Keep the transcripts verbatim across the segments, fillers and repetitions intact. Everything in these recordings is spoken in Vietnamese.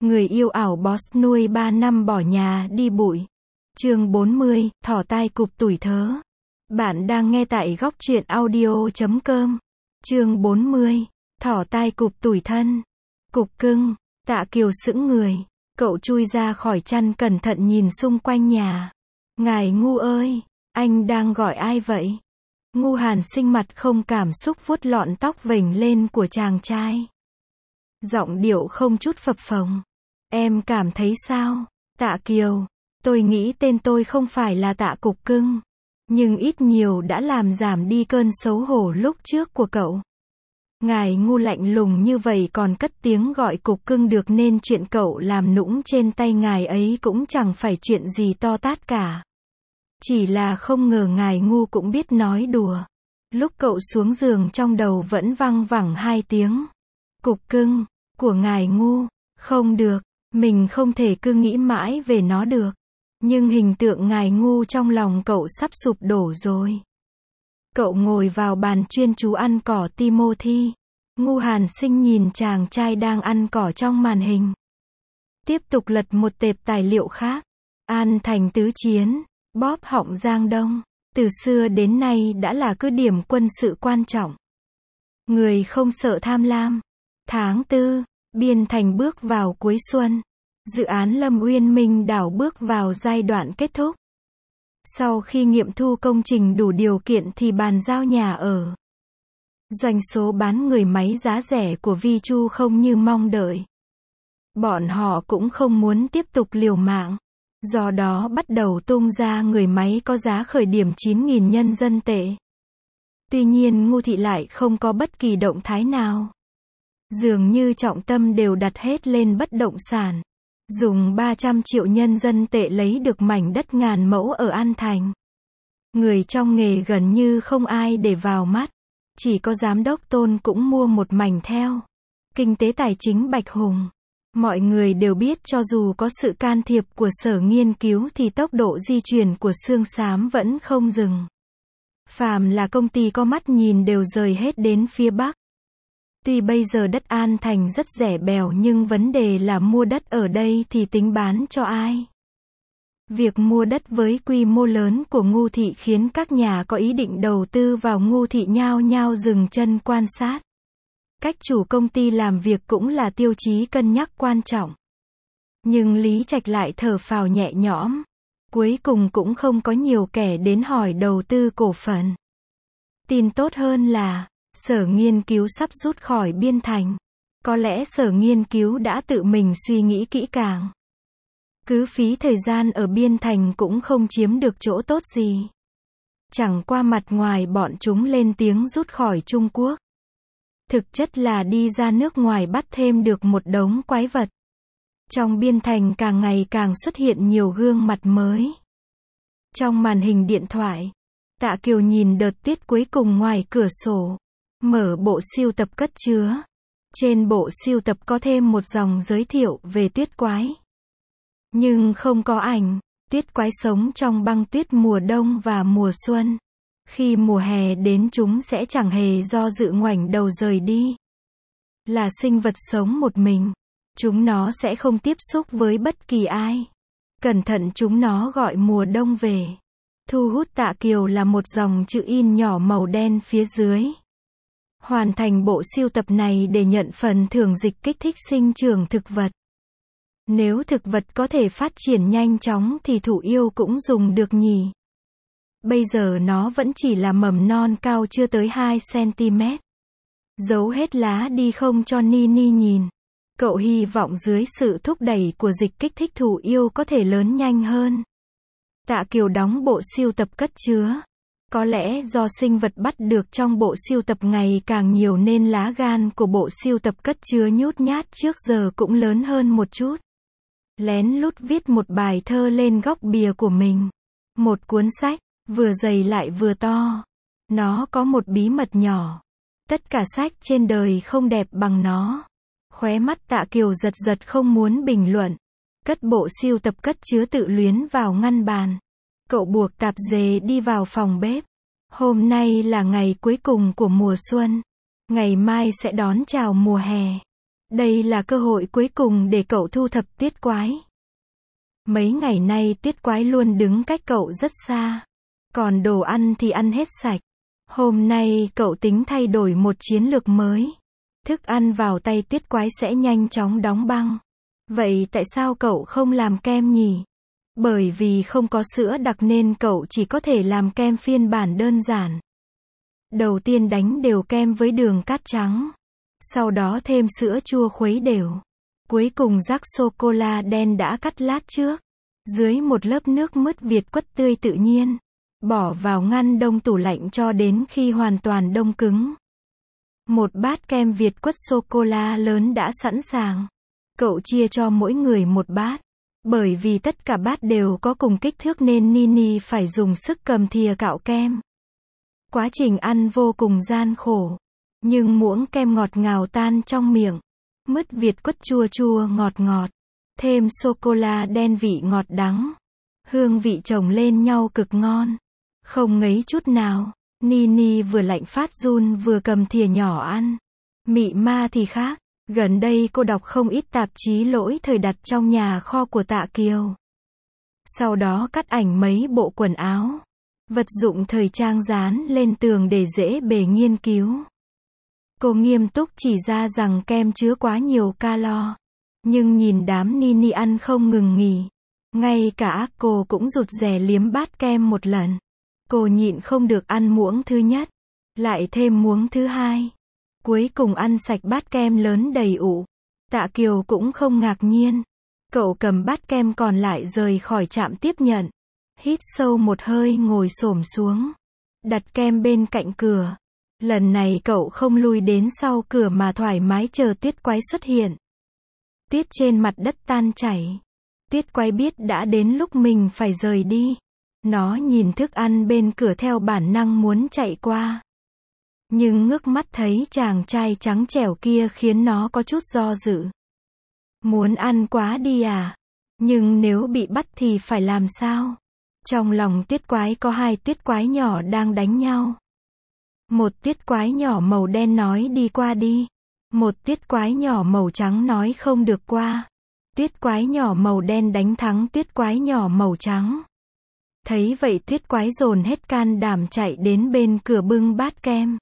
Người yêu ảo boss nuôi ba năm bỏ nhà đi bụi. Chương bốn mươi, thỏ tai cụp tuổi thớ. Bạn đang nghe tại góc truyện audio chấm com. Chương bốn mươi, thỏ tai cụp tuổi thân. Cục cưng, Tạ Kiều sững người. Cậu chui ra khỏi chăn cẩn thận nhìn xung quanh nhà. Ngài Ngu ơi, anh đang gọi ai vậy? Ngu Hàn Sinh mặt không cảm xúc vuốt lọn tóc vểnh lên của chàng trai. Giọng điệu không chút phập phồng. Em cảm thấy sao? Tạ Kiều, tôi nghĩ tên tôi không phải là Tạ Cục Cưng, nhưng ít nhiều đã làm giảm đi cơn xấu hổ lúc trước của cậu. Ngài Ngu lạnh lùng như vậy còn cất tiếng gọi Cục Cưng được nên chuyện cậu làm nũng trên tay ngài ấy cũng chẳng phải chuyện gì to tát cả. Chỉ là không ngờ ngài Ngu cũng biết nói đùa. Lúc cậu xuống giường trong đầu vẫn văng vẳng hai tiếng Cục Cưng của ngài Ngu. Không được, mình không thể cứ nghĩ mãi về nó được. Nhưng hình tượng ngài Ngu trong lòng cậu sắp sụp đổ rồi. Cậu ngồi vào bàn chuyên chú ăn cỏ Timothy. Ngu Hàn Sinh nhìn chàng trai đang ăn cỏ trong màn hình. Tiếp tục lật một tệp tài liệu khác. An Thành Tứ Chiến, bóp họng Giang Đông, từ xưa đến nay đã là cứ điểm quân sự quan trọng. Người không sợ tham lam. Tháng tư, Biên Thành bước vào cuối xuân. Dự án Lâm Uyên Minh đảo bước vào giai đoạn kết thúc. Sau khi nghiệm thu công trình đủ điều kiện thì bàn giao nhà ở. Doanh số bán người máy giá rẻ của Vi Chu không như mong đợi. Bọn họ cũng không muốn tiếp tục liều mạng. Do đó bắt đầu tung ra người máy có giá khởi điểm chín nghìn nhân dân tệ. Tuy nhiên Ngu Thị lại không có bất kỳ động thái nào. Dường như trọng tâm đều đặt hết lên bất động sản. Dùng ba trăm triệu nhân dân tệ lấy được mảnh đất ngàn mẫu ở An Thành. Người trong nghề gần như không ai để vào mắt. Chỉ có giám đốc Tôn cũng mua một mảnh theo. Kinh tế tài chính Bạch Hùng. Mọi người đều biết cho dù có sự can thiệp của sở nghiên cứu thì tốc độ di chuyển của xương xám vẫn không dừng. Phàm là công ty có mắt nhìn đều rời hết đến phía Bắc. Tuy bây giờ đất An Thành rất rẻ bèo nhưng vấn đề là mua đất ở đây thì tính bán cho ai. Việc mua đất với quy mô lớn của Ngu Thị khiến các nhà có ý định đầu tư vào Ngu Thị nhao nhao dừng chân quan sát. Cách chủ công ty làm việc cũng là tiêu chí cân nhắc quan trọng. Nhưng Lý Trạch lại thở phào nhẹ nhõm. Cuối cùng cũng không có nhiều kẻ đến hỏi đầu tư cổ phần. Tin tốt hơn là Sở Nghiên cứu sắp rút khỏi Biên Thành. Có lẽ Sở Nghiên cứu đã tự mình suy nghĩ kỹ càng. Cứ phí thời gian ở Biên Thành cũng không chiếm được chỗ tốt gì. Chẳng qua mặt ngoài bọn chúng lên tiếng rút khỏi Trung Quốc. Thực chất là đi ra nước ngoài bắt thêm được một đống quái vật. Trong Biên Thành càng ngày càng xuất hiện nhiều gương mặt mới. Trong màn hình điện thoại, Tạ Kiều nhìn đợt tuyết cuối cùng ngoài cửa sổ. Mở bộ siêu tập cất chứa. Trên bộ siêu tập có thêm một dòng giới thiệu về tuyết quái. Nhưng không có ảnh. Tuyết quái sống trong băng tuyết mùa đông và mùa xuân. Khi mùa hè đến chúng sẽ chẳng hề do dự ngoảnh đầu rời đi. Là sinh vật sống một mình. Chúng nó sẽ không tiếp xúc với bất kỳ ai. Cẩn thận chúng nó gọi mùa đông về. Thu hút Tạ Kiều là một dòng chữ in nhỏ màu đen phía dưới. Hoàn thành bộ siêu tập này để nhận phần thưởng dịch kích thích sinh trưởng thực vật. Nếu thực vật có thể phát triển nhanh chóng thì thụ yêu cũng dùng được nhỉ. Bây giờ nó vẫn chỉ là mầm non cao chưa tới hai xăng-ti-mét. Giấu hết lá đi không cho Nini nhìn. Cậu hy vọng dưới sự thúc đẩy của dịch kích thích thụ yêu có thể lớn nhanh hơn. Tạ Kiều đóng bộ siêu tập cất chứa. Có lẽ do sinh vật bắt được trong bộ siêu tập ngày càng nhiều nên lá gan của bộ siêu tập cất chứa nhút nhát trước giờ cũng lớn hơn một chút. Lén lút viết một bài thơ lên góc bìa của mình. Một cuốn sách, vừa dày lại vừa to. Nó có một bí mật nhỏ. Tất cả sách trên đời không đẹp bằng nó. Khóe mắt Tạ Kiều giật giật không muốn bình luận. Cất bộ siêu tập cất chứa tự luyến vào ngăn bàn. Cậu buộc tạp dề đi vào phòng bếp. Hôm nay là ngày cuối cùng của mùa xuân. Ngày mai sẽ đón chào mùa hè. Đây là cơ hội cuối cùng để cậu thu thập Tuyết Quái. Mấy ngày nay Tuyết Quái luôn đứng cách cậu rất xa. Còn đồ ăn thì ăn hết sạch. Hôm nay cậu tính thay đổi một chiến lược mới. Thức ăn vào tay Tuyết Quái sẽ nhanh chóng đóng băng. Vậy tại sao cậu không làm kem nhỉ? Bởi vì không có sữa đặc nên cậu chỉ có thể làm kem phiên bản đơn giản. Đầu tiên đánh đều kem với đường cát trắng. Sau đó thêm sữa chua khuấy đều. Cuối cùng rắc sô-cô-la đen đã cắt lát trước. Dưới một lớp nước mứt Việt quất tươi tự nhiên. Bỏ vào ngăn đông tủ lạnh cho đến khi hoàn toàn đông cứng. Một bát kem Việt quất sô-cô-la lớn đã sẵn sàng. Cậu chia cho mỗi người một bát. Bởi vì tất cả bát đều có cùng kích thước nên Nini phải dùng sức cầm thìa cạo kem. Quá trình ăn vô cùng gian khổ. Nhưng muỗng kem ngọt ngào tan trong miệng. Mứt Việt quất chua chua ngọt ngọt. Thêm sô-cô-la đen vị ngọt đắng. Hương vị chồng lên nhau cực ngon. Không ngấy chút nào. Nini vừa lạnh phát run vừa cầm thìa nhỏ ăn. Mị ma thì khác. Gần đây cô đọc không ít tạp chí lỗi thời đặt trong nhà kho của Tạ Kiều. Sau đó cắt ảnh mấy bộ quần áo. Vật dụng thời trang dán lên tường để dễ bề nghiên cứu. Cô nghiêm túc chỉ ra rằng kem chứa quá nhiều calo. Nhưng nhìn đám Nini ăn không ngừng nghỉ. Ngay cả cô cũng rụt rè liếm bát kem một lần. Cô nhịn không được ăn muỗng thứ nhất. Lại thêm muỗng thứ hai. Cuối cùng ăn sạch bát kem lớn đầy ụ. Tạ Kiều cũng không ngạc nhiên. Cậu cầm bát kem còn lại rời khỏi trạm tiếp nhận. Hít sâu một hơi ngồi xổm xuống. Đặt kem bên cạnh cửa. Lần này cậu không lui đến sau cửa mà thoải mái chờ Tuyết Quái xuất hiện. Tuyết trên mặt đất tan chảy. Tuyết Quái biết đã đến lúc mình phải rời đi. Nó nhìn thức ăn bên cửa theo bản năng muốn chạy qua. Nhưng ngước mắt thấy chàng trai trắng trẻo kia khiến nó có chút do dự. Muốn ăn quá đi à? Nhưng nếu bị bắt thì phải làm sao? Trong lòng Tuyết Quái có hai Tuyết Quái nhỏ đang đánh nhau. Một Tuyết Quái nhỏ màu đen nói đi qua đi. Một Tuyết Quái nhỏ màu trắng nói không được qua. Tuyết Quái nhỏ màu đen đánh thắng Tuyết Quái nhỏ màu trắng. Thấy vậy Tuyết Quái dồn hết can đảm chạy đến bên cửa bưng bát kem.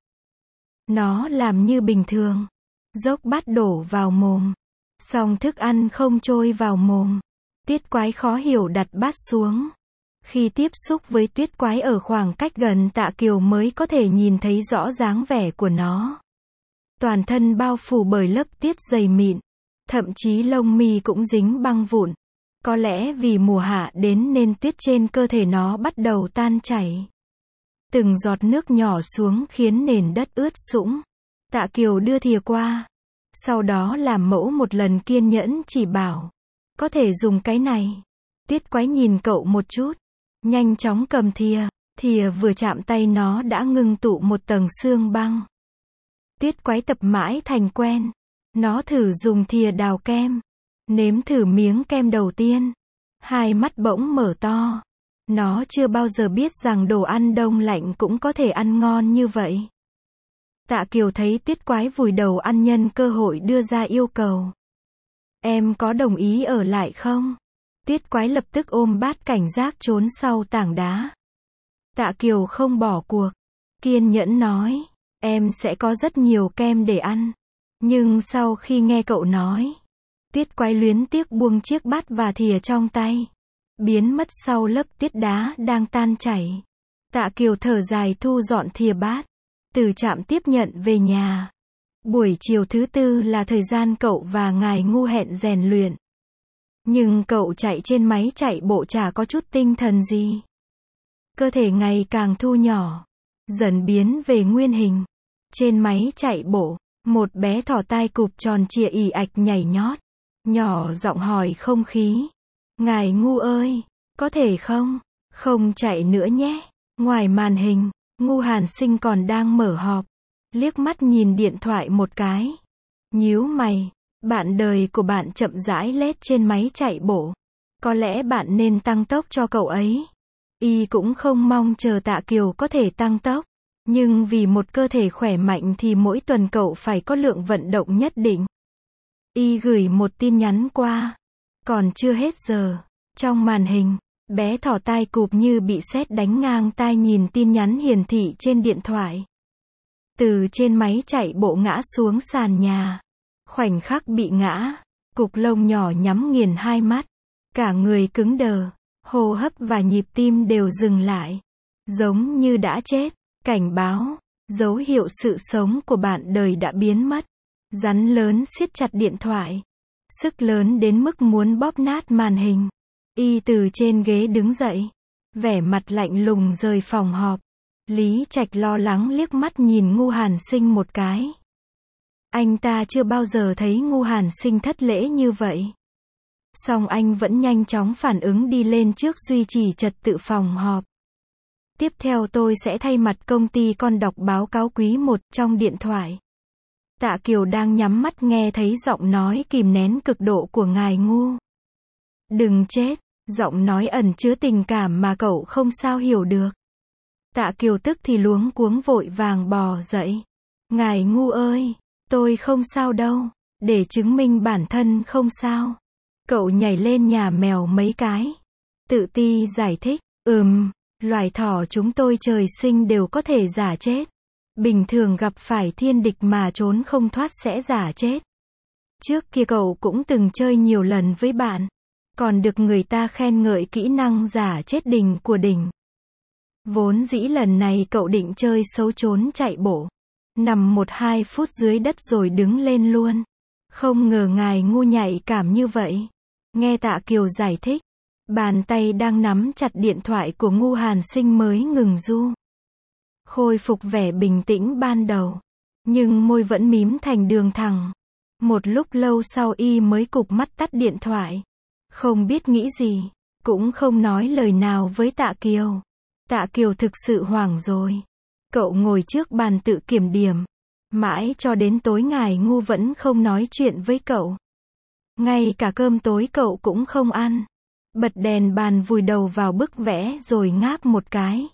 Nó làm như bình thường. Dốc bát đổ vào mồm. Xong thức ăn không trôi vào mồm. Tuyết Quái khó hiểu đặt bát xuống. Khi tiếp xúc với Tuyết Quái ở khoảng cách gần Tạ Kiều mới có thể nhìn thấy rõ dáng vẻ của nó. Toàn thân bao phủ bởi lớp tiết dày mịn. Thậm chí lông mi cũng dính băng vụn. Có lẽ vì mùa hạ đến nên tuyết trên cơ thể nó bắt đầu tan chảy. Từng giọt nước nhỏ xuống khiến nền đất ướt sũng. Tạ Kiều đưa thìa qua. Sau đó làm mẫu một lần kiên nhẫn chỉ bảo. Có thể dùng cái này. Tuyết Quái nhìn cậu một chút. Nhanh chóng cầm thìa. Thìa vừa chạm tay nó đã ngưng tụ một tầng xương băng. Tuyết Quái tập mãi thành quen. Nó thử dùng thìa đào kem. Nếm thử miếng kem đầu tiên. Hai mắt bỗng mở to. Nó chưa bao giờ biết rằng đồ ăn đông lạnh cũng có thể ăn ngon như vậy. Tạ Kiều thấy Tuyết Quái vùi đầu ăn nhân cơ hội đưa ra yêu cầu. Em có đồng ý ở lại không? Tuyết Quái lập tức ôm bát cảnh giác trốn sau tảng đá. Tạ Kiều không bỏ cuộc. Kiên nhẫn nói. Em sẽ có rất nhiều kem để ăn. Nhưng sau khi nghe cậu nói. Tuyết Quái luyến tiếc buông chiếc bát và thìa trong tay. Biến mất sau lớp tuyết đá đang tan chảy. Tạ Kiều thở dài thu dọn thìa bát. Từ trạm tiếp nhận về nhà. Buổi chiều thứ tư là thời gian cậu và ngài Ngu hẹn rèn luyện. Nhưng cậu chạy trên máy chạy bộ chả có chút tinh thần gì. Cơ thể ngày càng thu nhỏ. Dần biến về nguyên hình. Trên máy chạy bộ, một bé thỏ tai cụp tròn trịa ì ạch nhảy nhót. Nhỏ giọng hỏi không khí. Ngài Ngu ơi, có thể không? Không chạy nữa nhé. Ngoài màn hình, Ngu Hàn Sinh còn đang mở họp. Liếc mắt nhìn điện thoại một cái. Nhíu mày. Bạn đời của bạn chậm rãi lết trên máy chạy bộ. Có lẽ bạn nên tăng tốc cho cậu ấy. Y cũng không mong chờ Tạ Kiều có thể tăng tốc. Nhưng vì một cơ thể khỏe mạnh thì mỗi tuần cậu phải có lượng vận động nhất định. Y gửi một tin nhắn qua. Còn chưa hết giờ. Trong màn hình, bé thỏ tai cụp như bị sét đánh ngang tai nhìn tin nhắn hiển thị trên điện thoại. Từ trên máy chạy bộ ngã xuống sàn nhà. Khoảnh khắc bị ngã, cục lông nhỏ nhắm nghiền hai mắt. Cả người cứng đờ, hô hấp và nhịp tim đều dừng lại. Giống như đã chết. Cảnh báo, dấu hiệu sự sống của bạn đời đã biến mất. Rắn lớn siết chặt điện thoại. Sức lớn đến mức muốn bóp nát màn hình. Y từ trên ghế đứng dậy. Vẻ mặt lạnh lùng rời phòng họp. Lý Trạch lo lắng liếc mắt nhìn Ngu Hàn Sinh một cái. Anh ta chưa bao giờ thấy Ngu Hàn Sinh thất lễ như vậy. Song anh vẫn nhanh chóng phản ứng đi lên trước duy trì trật tự phòng họp. Tiếp theo tôi sẽ thay mặt công ty con đọc báo cáo quý một trong điện thoại. Tạ Kiều đang nhắm mắt nghe thấy giọng nói kìm nén cực độ của ngài Ngu. Đừng chết, giọng nói ẩn chứa tình cảm mà cậu không sao hiểu được. Tạ Kiều tức thì luống cuống vội vàng bò dậy. Ngài Ngu ơi, tôi không sao đâu, để chứng minh bản thân không sao. Cậu nhảy lên nhà mèo mấy cái. Tự ti giải thích, ừm, loài thỏ chúng tôi trời sinh đều có thể giả chết. Bình thường gặp phải thiên địch mà trốn không thoát sẽ giả chết. Trước kia cậu cũng từng chơi nhiều lần với bạn. Còn được người ta khen ngợi kỹ năng giả chết đỉnh của đỉnh. Vốn dĩ lần này cậu định chơi xấu trốn chạy bộ. Nằm một hai phút dưới đất rồi đứng lên luôn. Không ngờ ngài Ngu nhạy cảm như vậy. Nghe Tạ Kiều giải thích. Bàn tay đang nắm chặt điện thoại của Ngu Hàn Sinh mới ngừng du. Khôi phục vẻ bình tĩnh ban đầu. Nhưng môi vẫn mím thành đường thẳng. Một lúc lâu sau y mới cụp mắt tắt điện thoại. Không biết nghĩ gì. Cũng không nói lời nào với Tạ Kiều. Tạ Kiều thực sự hoảng rồi. Cậu ngồi trước bàn tự kiểm điểm. Mãi cho đến tối ngài Ngu vẫn không nói chuyện với cậu. Ngay cả cơm tối cậu cũng không ăn. Bật đèn bàn vùi đầu vào bức vẽ rồi ngáp một cái.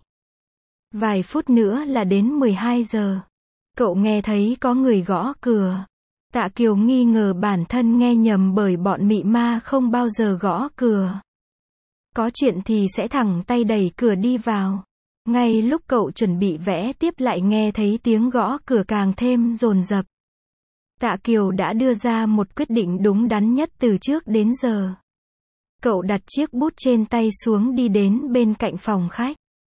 Vài phút nữa là đến mười hai giờ. Cậu nghe thấy có người gõ cửa. Tạ Kiều nghi ngờ bản thân nghe nhầm bởi bọn mị ma không bao giờ gõ cửa. Có chuyện thì sẽ thẳng tay đẩy cửa đi vào. Ngay lúc cậu chuẩn bị vẽ tiếp lại nghe thấy tiếng gõ cửa càng thêm dồn dập. Tạ Kiều đã đưa ra một quyết định đúng đắn nhất từ trước đến giờ. Cậu đặt chiếc bút trên tay xuống đi đến bên cạnh phòng khách.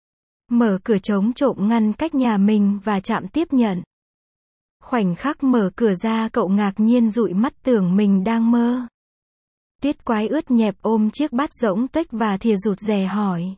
Mở cửa chống trộm ngăn cách nhà mình và chạm tiếp nhận. Khoảnh khắc mở cửa ra cậu ngạc nhiên dụi mắt tưởng mình đang mơ. Tiết Quái ướt nhẹp ôm chiếc bát rỗng tuếch và thìa rụt rè hỏi.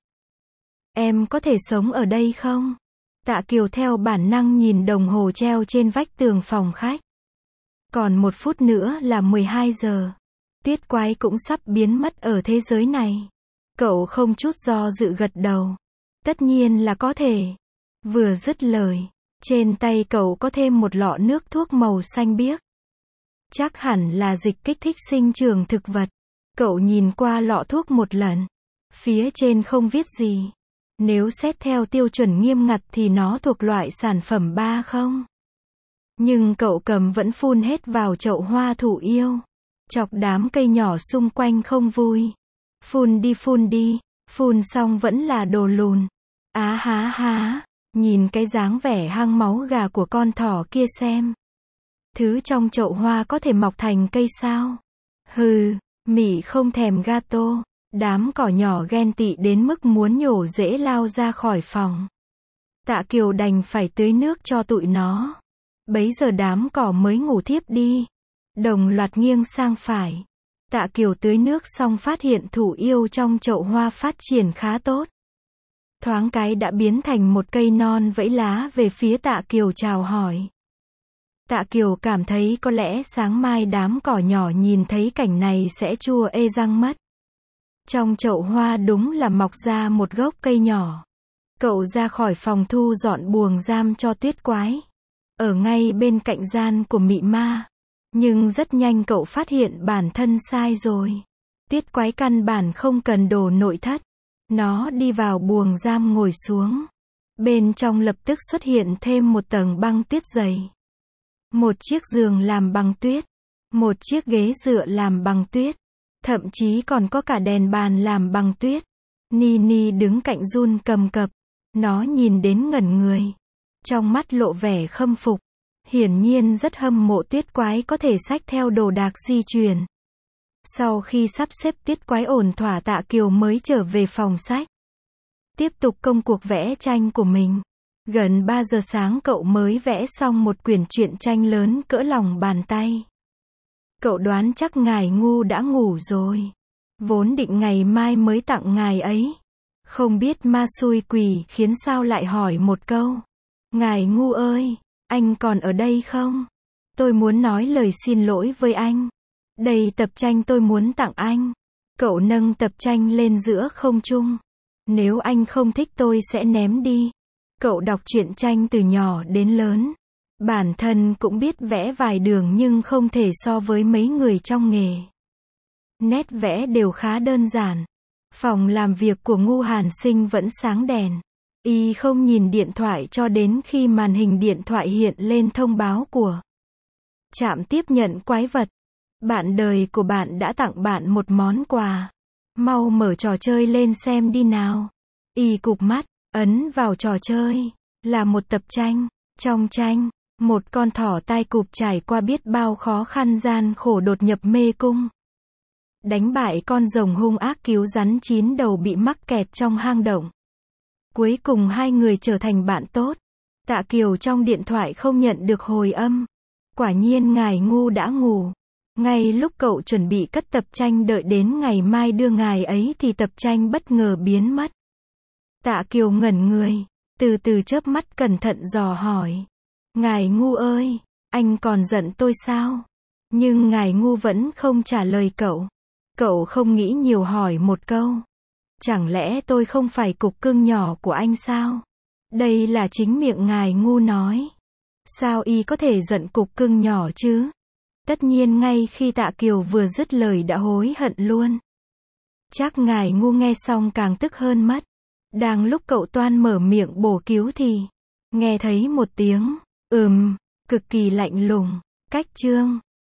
Em có thể sống ở đây không? Tạ Kiều theo bản năng nhìn đồng hồ treo trên vách tường phòng khách. Còn một phút nữa là mười hai giờ. Tiết Quái cũng sắp biến mất ở thế giới này. Cậu không chút do dự gật đầu. Tất nhiên là có thể. Vừa dứt lời, trên tay cậu có thêm một lọ nước thuốc màu xanh biếc. Chắc hẳn là dịch kích thích sinh trưởng thực vật. Cậu nhìn qua lọ thuốc một lần. Phía trên không viết gì. Nếu xét theo tiêu chuẩn nghiêm ngặt thì nó thuộc loại sản phẩm ba không. Nhưng cậu cầm vẫn phun hết vào chậu hoa thủ yêu. Chọc đám cây nhỏ xung quanh không vui. Phun đi phun đi. Phun xong vẫn là đồ lùn. Á há há. Nhìn cái dáng vẻ hăng máu gà của con thỏ kia xem. Thứ trong chậu hoa có thể mọc thành cây sao? Hừ, mỉ không thèm gato. Đám cỏ nhỏ ghen tị đến mức muốn nhổ rễ lao ra khỏi phòng. Tạ Kiều đành phải tưới nước cho tụi nó. Bấy giờ đám cỏ mới ngủ thiếp đi. Đồng loạt nghiêng sang phải. Tạ Kiều tưới nước xong phát hiện thủ yêu trong chậu hoa phát triển khá tốt. Thoáng cái đã biến thành một cây non vẫy lá về phía Tạ Kiều chào hỏi. Tạ Kiều cảm thấy có lẽ sáng mai đám cỏ nhỏ nhìn thấy cảnh này sẽ chua ê răng mất. Trong chậu hoa đúng là mọc ra một gốc cây nhỏ. Cậu ra khỏi phòng thu dọn buồng giam cho Tuyết Quái. Ở ngay bên cạnh gian của mị ma. Nhưng rất nhanh cậu phát hiện bản thân sai rồi. Tuyết Quái căn bản không cần đồ nội thất. Nó đi vào buồng giam ngồi xuống. Bên trong lập tức xuất hiện thêm một tầng băng tuyết dày. Một chiếc giường làm bằng tuyết. một chiếc ghế dựa làm bằng tuyết, thậm chí còn có cả đèn bàn làm bằng tuyết. Nini đứng cạnh run cầm cập, nó nhìn đến ngẩn người, trong mắt lộ vẻ khâm phục, hiển nhiên rất hâm mộ Tuyết Quái có thể xách theo đồ đạc di chuyển. Sau khi sắp xếp Tuyết Quái ổn thỏa, Tạ Kiều mới trở về phòng sách, tiếp tục công cuộc vẽ tranh của mình. Gần ba giờ sáng cậu mới vẽ xong một quyển truyện tranh lớn cỡ lòng bàn tay. Cậu đoán chắc ngài ngu đã ngủ rồi. Vốn định ngày mai mới tặng ngài ấy. Không biết ma xui quỷ khiến sao lại hỏi một câu. Ngài ngu ơi, anh còn ở đây không? Tôi muốn nói lời xin lỗi với anh. Đây tập tranh tôi muốn tặng anh. Cậu nâng tập tranh lên giữa không trung. Nếu anh không thích tôi sẽ ném đi. Cậu đọc truyện tranh từ nhỏ đến lớn. Bản thân cũng biết vẽ vài đường nhưng không thể so với mấy người trong nghề. Nét vẽ đều khá đơn giản. Phòng làm việc của Ngu Hàn Sinh vẫn sáng đèn. Y không nhìn điện thoại cho đến khi màn hình điện thoại hiện lên thông báo của trạm tiếp nhận quái vật. Bạn đời của bạn đã tặng bạn một món quà. Mau mở trò chơi lên xem đi nào. Y cụp mắt, ấn vào trò chơi. Là một tập tranh. Trong tranh, một con thỏ tai cụp trải qua biết bao khó khăn gian khổ đột nhập mê cung. Đánh bại con rồng hung ác, cứu rắn chín đầu bị mắc kẹt trong hang động. Cuối cùng hai người trở thành bạn tốt. Tạ Kiều trong điện thoại không nhận được hồi âm. Quả nhiên ngài ngu đã ngủ. Ngay lúc cậu chuẩn bị cất tập tranh đợi đến ngày mai đưa ngài ấy thì tập tranh bất ngờ biến mất. Tạ Kiều ngẩn người, từ từ chớp mắt cẩn thận dò hỏi. Ngài ngu ơi, anh còn giận tôi sao? Nhưng ngài ngu vẫn không trả lời cậu. Cậu không nghĩ nhiều hỏi một câu. Chẳng lẽ tôi không phải cục cưng nhỏ của anh sao? Đây là chính miệng ngài ngu nói. Sao y có thể giận cục cưng nhỏ chứ? Tất nhiên ngay khi Tạ Kiều vừa dứt lời đã hối hận luôn. Chắc ngài ngu nghe xong càng tức hơn mất. Đang lúc cậu toan mở miệng bổ cứu thì nghe thấy một tiếng ừm cực kỳ lạnh lùng. Cách chương